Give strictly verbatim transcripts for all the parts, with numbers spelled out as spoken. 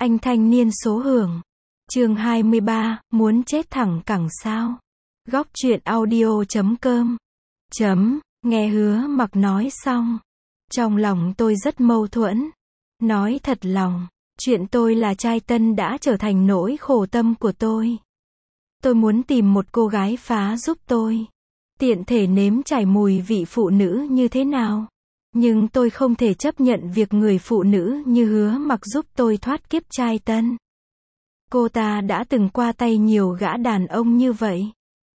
Anh thanh niên số hưởng. Chương hai mươi ba, muốn chết thẳng cẳng sao? Góc truyện audio chấm com. Chấm, nghe Hứa Mặc nói xong. Trong lòng tôi rất mâu thuẫn. Nói thật lòng, chuyện tôi là trai tân đã trở thành nỗi khổ tâm của tôi. Tôi muốn tìm một cô gái phá giúp tôi. Tiện thể nếm trải mùi vị phụ nữ như thế nào. Nhưng tôi không thể chấp nhận việc người phụ nữ như Hứa Mặc giúp tôi thoát kiếp trai tân. Cô ta đã từng qua tay nhiều gã đàn ông như vậy.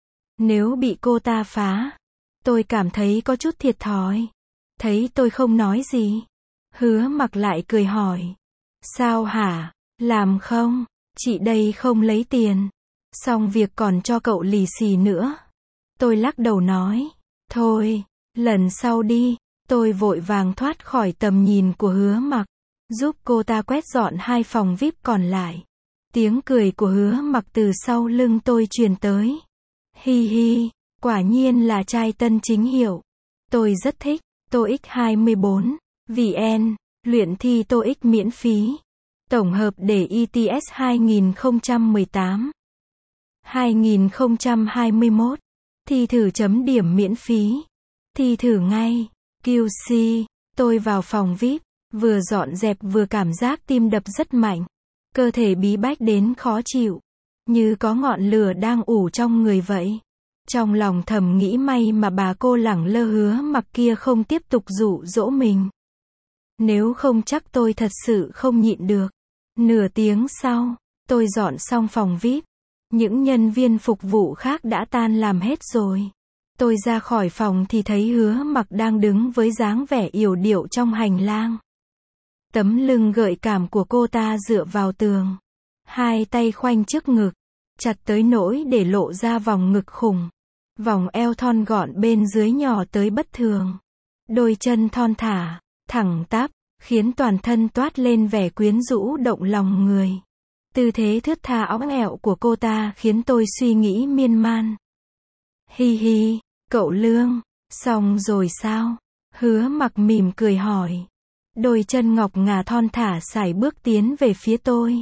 Nếu bị cô ta phá, tôi cảm thấy có chút thiệt thòi. Thấy tôi không nói gì, Hứa Mặc lại cười hỏi. Sao hả? Làm không? Chị đây không lấy tiền. Xong việc còn cho cậu lì xì nữa. Tôi lắc đầu nói. Thôi, lần sau đi. Tôi vội vàng thoát khỏi tầm nhìn của Hứa Mặc, giúp cô ta quét dọn hai phòng vi ai pi còn lại. Tiếng cười của Hứa Mặc từ sau lưng tôi truyền tới. Hi hi, quả nhiên là trai tân chính hiệu. Tôi rất thích. TOEIC hai mươi bốn, vê en, luyện thi TOEIC miễn phí. Tổng hợp đề i ti ét hai không một tám, hai không hai mốt. Thi thử chấm điểm miễn phí. Thi thử ngay. quy xê, tôi vào phòng vi ai pi, vừa dọn dẹp vừa cảm giác tim đập rất mạnh. Cơ thể bí bách đến khó chịu. Như có ngọn lửa đang ủ trong người vậy. Trong lòng thầm nghĩ may mà bà cô lẳng lơ Hứa Mặc kia không tiếp tục dụ dỗ mình. Nếu không chắc tôi thật sự không nhịn được. Nửa tiếng sau, tôi dọn xong phòng vi ai pi. Những nhân viên phục vụ khác đã tan làm hết rồi. Tôi ra khỏi phòng thì thấy Hứa Mặc đang đứng với dáng vẻ yểu điệu trong hành lang. Tấm lưng gợi cảm của cô ta dựa vào tường. Hai tay khoanh trước ngực, chặt tới nỗi để lộ ra vòng ngực khủng. Vòng eo thon gọn bên dưới nhỏ tới bất thường. Đôi chân thon thả, thẳng tắp, khiến toàn thân toát lên vẻ quyến rũ động lòng người. Tư thế thướt tha óng ẹo của cô ta khiến tôi suy nghĩ miên man. Hi hi, cậu Lương, xong rồi sao? Hứa Mặc mỉm cười hỏi. Đôi chân ngọc ngà thon thả sải bước tiến về phía tôi.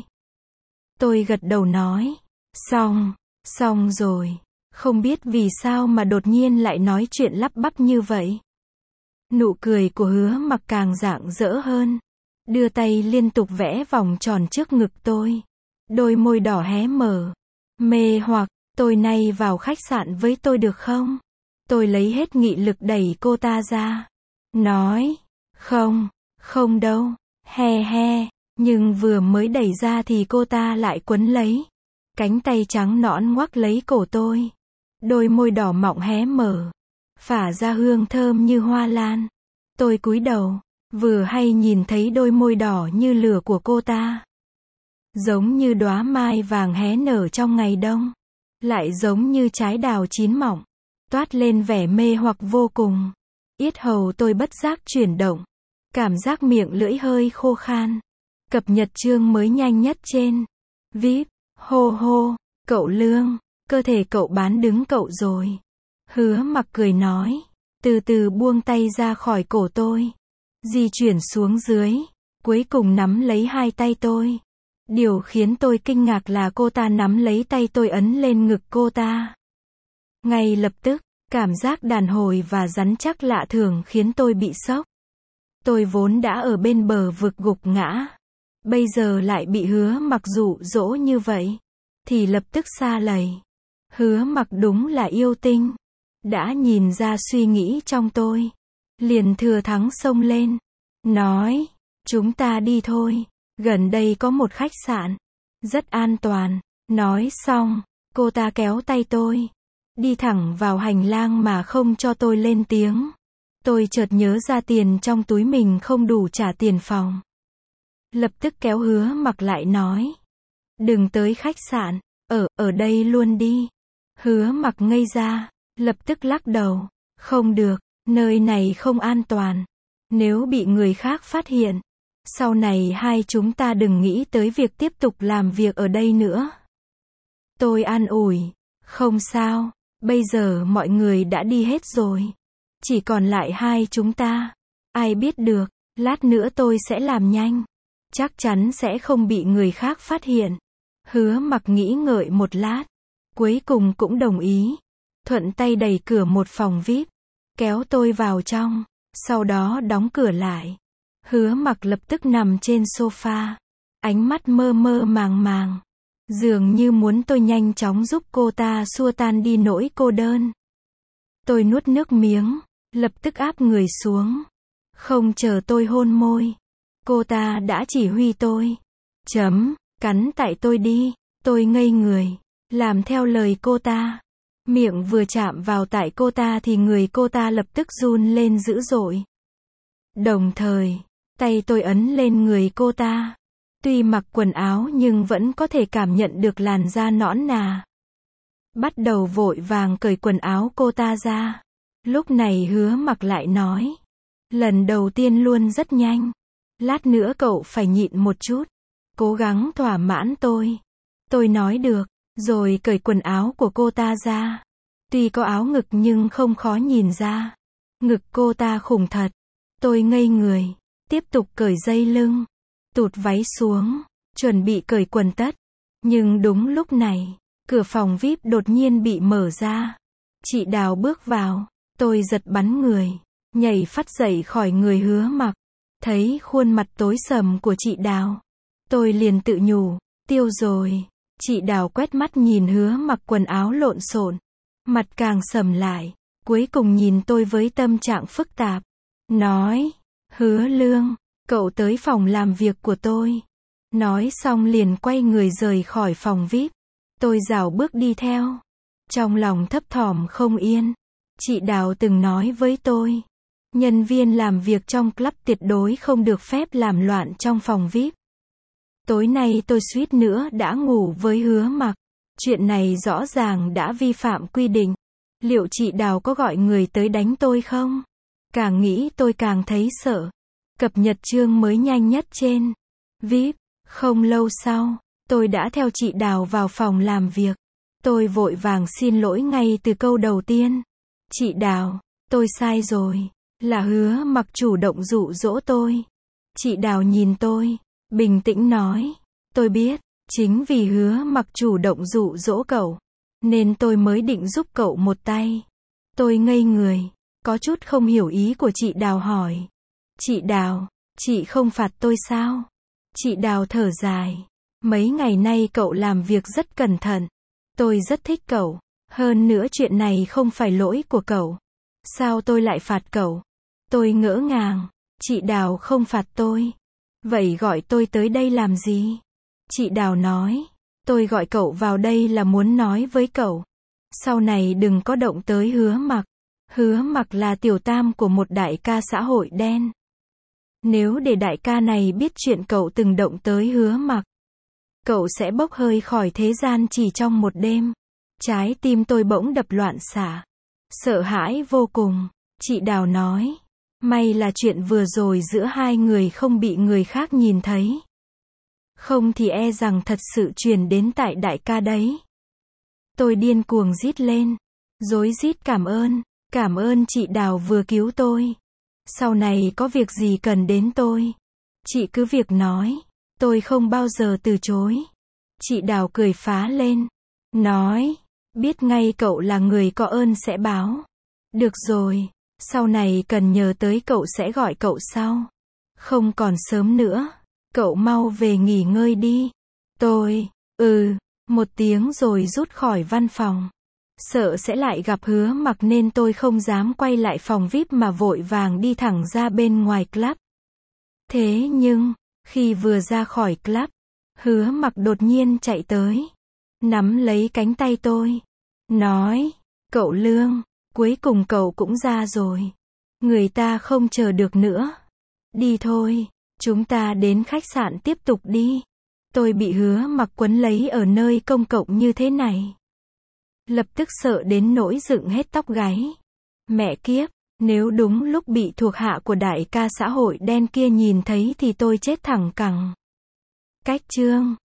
Tôi gật đầu nói. Xong, xong rồi. Không biết vì sao mà đột nhiên lại nói chuyện lắp bắp như vậy. Nụ cười của Hứa Mặc càng rạng rỡ hơn. Đưa tay liên tục vẽ vòng tròn trước ngực tôi. Đôi môi đỏ hé mở. Mê hoặc, tôi nay vào khách sạn với tôi được không? Tôi lấy hết nghị lực đẩy cô ta ra. Nói, không, không đâu, he he. Nhưng vừa mới đẩy ra thì cô ta lại quấn lấy. Cánh tay trắng nõn ngoắc lấy cổ tôi. Đôi môi đỏ mọng hé mở. Phả ra hương thơm như hoa lan. Tôi cúi đầu, vừa hay nhìn thấy đôi môi đỏ như lửa của cô ta. Giống như đóa mai vàng hé nở trong ngày đông. Lại giống như trái đào chín mọng. Toát lên vẻ mê hoặc vô cùng. Yết hầu tôi bất giác chuyển động. Cảm giác miệng lưỡi hơi khô khan. Cập nhật chương mới nhanh nhất trên vi ai pi. Hô hô, cậu Lương, cơ thể cậu bán đứng cậu rồi. Hứa Mặc cười nói. Từ từ buông tay ra khỏi cổ tôi. Di chuyển xuống dưới. Cuối cùng nắm lấy hai tay tôi. Điều khiến tôi kinh ngạc là cô ta nắm lấy tay tôi ấn lên ngực cô ta. Ngay lập tức, cảm giác đàn hồi và rắn chắc lạ thường khiến tôi bị sốc. Tôi vốn đã ở bên bờ vực gục ngã. Bây giờ lại bị Hứa Mặc dụ dỗ như vậy. Thì lập tức sa lầy. Hứa Mặc đúng là yêu tinh. Đã nhìn ra suy nghĩ trong tôi. Liền thừa thắng xông lên. Nói, chúng ta đi thôi. Gần đây có một khách sạn. Rất an toàn. Nói xong, cô ta kéo tay tôi. Đi thẳng vào hành lang mà không cho tôi lên tiếng. Tôi chợt nhớ ra tiền trong túi mình không đủ trả tiền phòng. Lập tức kéo Hứa Mặc lại nói. Đừng tới khách sạn. Ở, ở đây luôn đi. Hứa Mặc ngây ra. Lập tức lắc đầu. Không được, nơi này không an toàn. Nếu bị người khác phát hiện. Sau này hai chúng ta đừng nghĩ tới việc tiếp tục làm việc ở đây nữa. Tôi an ủi. Không sao. Bây giờ mọi người đã đi hết rồi. Chỉ còn lại hai chúng ta. Ai biết được, lát nữa tôi sẽ làm nhanh. chắc chắn sẽ không bị người khác phát hiện. Hứa Mặc nghĩ ngợi một lát, cuối cùng cũng đồng ý. Thuận tay đẩy cửa một phòng vi ai pi, kéo tôi vào trong, sau đó đóng cửa lại. Hứa Mặc lập tức nằm trên sofa, ánh mắt mơ mơ màng màng, dường như muốn tôi nhanh chóng giúp cô ta xua tan đi nỗi cô đơn. Tôi nuốt nước miếng, lập tức áp người xuống. Không chờ tôi hôn môi, cô ta đã chỉ huy tôi. Chấm, cắn tại tôi đi. Tôi ngây người, làm theo lời cô ta. Miệng vừa chạm vào tại cô ta thì người cô ta lập tức run lên dữ dội. Đồng thời, tay tôi ấn lên người cô ta. Tuy mặc quần áo nhưng vẫn có thể cảm nhận được làn da nõn nà. Bắt đầu vội vàng cởi quần áo cô ta ra. Lúc này Hứa Mặc lại nói. Lần đầu tiên luôn rất nhanh. Lát nữa cậu phải nhịn một chút. Cố gắng thỏa mãn tôi. Tôi nói được, rồi cởi quần áo của cô ta ra. Tuy có áo ngực nhưng không khó nhìn ra. Ngực cô ta khủng thật. Tôi ngây người, tiếp tục cởi dây lưng, tụt váy xuống, chuẩn bị cởi quần tất. Nhưng đúng lúc này, cửa phòng vi ai pi đột nhiên bị mở ra. Chị Đào bước vào, tôi giật bắn người, nhảy phắt dậy khỏi người Hứa Mặc. Thấy khuôn mặt tối sầm của chị Đào, tôi liền tự nhủ, tiêu rồi. Chị Đào quét mắt nhìn Hứa Mặc quần áo lộn xộn, mặt càng sầm lại, cuối cùng nhìn tôi với tâm trạng phức tạp. Nói, Hứa Lương, cậu tới phòng làm việc của tôi. Nói xong liền quay người rời khỏi phòng vi ai pi. Tôi rảo bước đi theo. Trong lòng thấp thỏm không yên. Chị Đào từng nói với tôi, nhân viên làm việc trong club tuyệt đối không được phép làm loạn trong phòng vi ai pi. Tối nay tôi suýt nữa đã ngủ với Hứa Mặc. Chuyện này rõ ràng đã vi phạm quy định. Liệu chị Đào có gọi người tới đánh tôi không? Càng nghĩ tôi càng thấy sợ. Cập nhật chương mới nhanh nhất trên vi ai pi. Không lâu sau, tôi đã theo chị Đào vào phòng làm việc. Tôi vội vàng xin lỗi ngay từ câu đầu tiên. Chị Đào, tôi sai rồi. Là Hứa Mặc chủ động dụ dỗ tôi. Chị Đào nhìn tôi, bình tĩnh nói. Tôi biết, chính vì Hứa Mặc chủ động dụ dỗ cậu, nên tôi mới định giúp cậu một tay. Tôi ngây người, có chút không hiểu ý của chị Đào hỏi. Chị Đào, chị không phạt tôi sao? Chị Đào thở dài. Mấy ngày nay cậu làm việc rất cẩn thận. Tôi rất thích cậu. Hơn nữa chuyện này không phải lỗi của cậu. Sao tôi lại phạt cậu? Tôi ngỡ ngàng. Chị Đào không phạt tôi. Vậy gọi tôi tới đây làm gì? Chị Đào nói. Tôi gọi cậu vào đây là muốn nói với cậu. Sau này đừng có động tới Hứa Mặc. Hứa Mặc là tiểu tam của một đại ca xã hội đen. Nếu để đại ca này biết chuyện cậu từng động tới Hứa Mặc, cậu sẽ bốc hơi khỏi thế gian chỉ trong một đêm. Trái tim tôi bỗng đập loạn xạ. Sợ hãi vô cùng. Chị Đào nói. May là chuyện vừa rồi giữa hai người không bị người khác nhìn thấy. Không thì e rằng thật sự truyền đến tại đại ca đấy. Tôi điên cuồng rít lên. Rối rít cảm ơn. Cảm ơn chị Đào vừa cứu tôi. Sau này có việc gì cần đến tôi, chị cứ việc nói. Tôi không bao giờ từ chối. Chị Đào cười phá lên. Nói. Biết ngay cậu là người có ơn sẽ báo. Được rồi. Sau này cần nhờ tới cậu sẽ gọi cậu sau. Không còn sớm nữa. Cậu mau về nghỉ ngơi đi. Tôi. Ừ. Một tiếng rồi rút khỏi văn phòng. Sợ sẽ lại gặp Hứa Mặc nên tôi không dám quay lại phòng vi ai pi mà vội vàng đi thẳng ra bên ngoài club. Thế nhưng, khi vừa ra khỏi club, Hứa Mặc đột nhiên chạy tới, nắm lấy cánh tay tôi, nói, cậu Lương, cuối cùng cậu cũng ra rồi. Người ta không chờ được nữa. Đi thôi, chúng ta đến khách sạn tiếp tục đi. Tôi bị Hứa Mặc quấn lấy ở nơi công cộng như thế này. Lập tức sợ đến nỗi dựng hết tóc gáy. Mẹ kiếp, nếu đúng lúc bị thuộc hạ của đại ca xã hội đen kia nhìn thấy thì tôi chết thẳng cẳng. Cách chương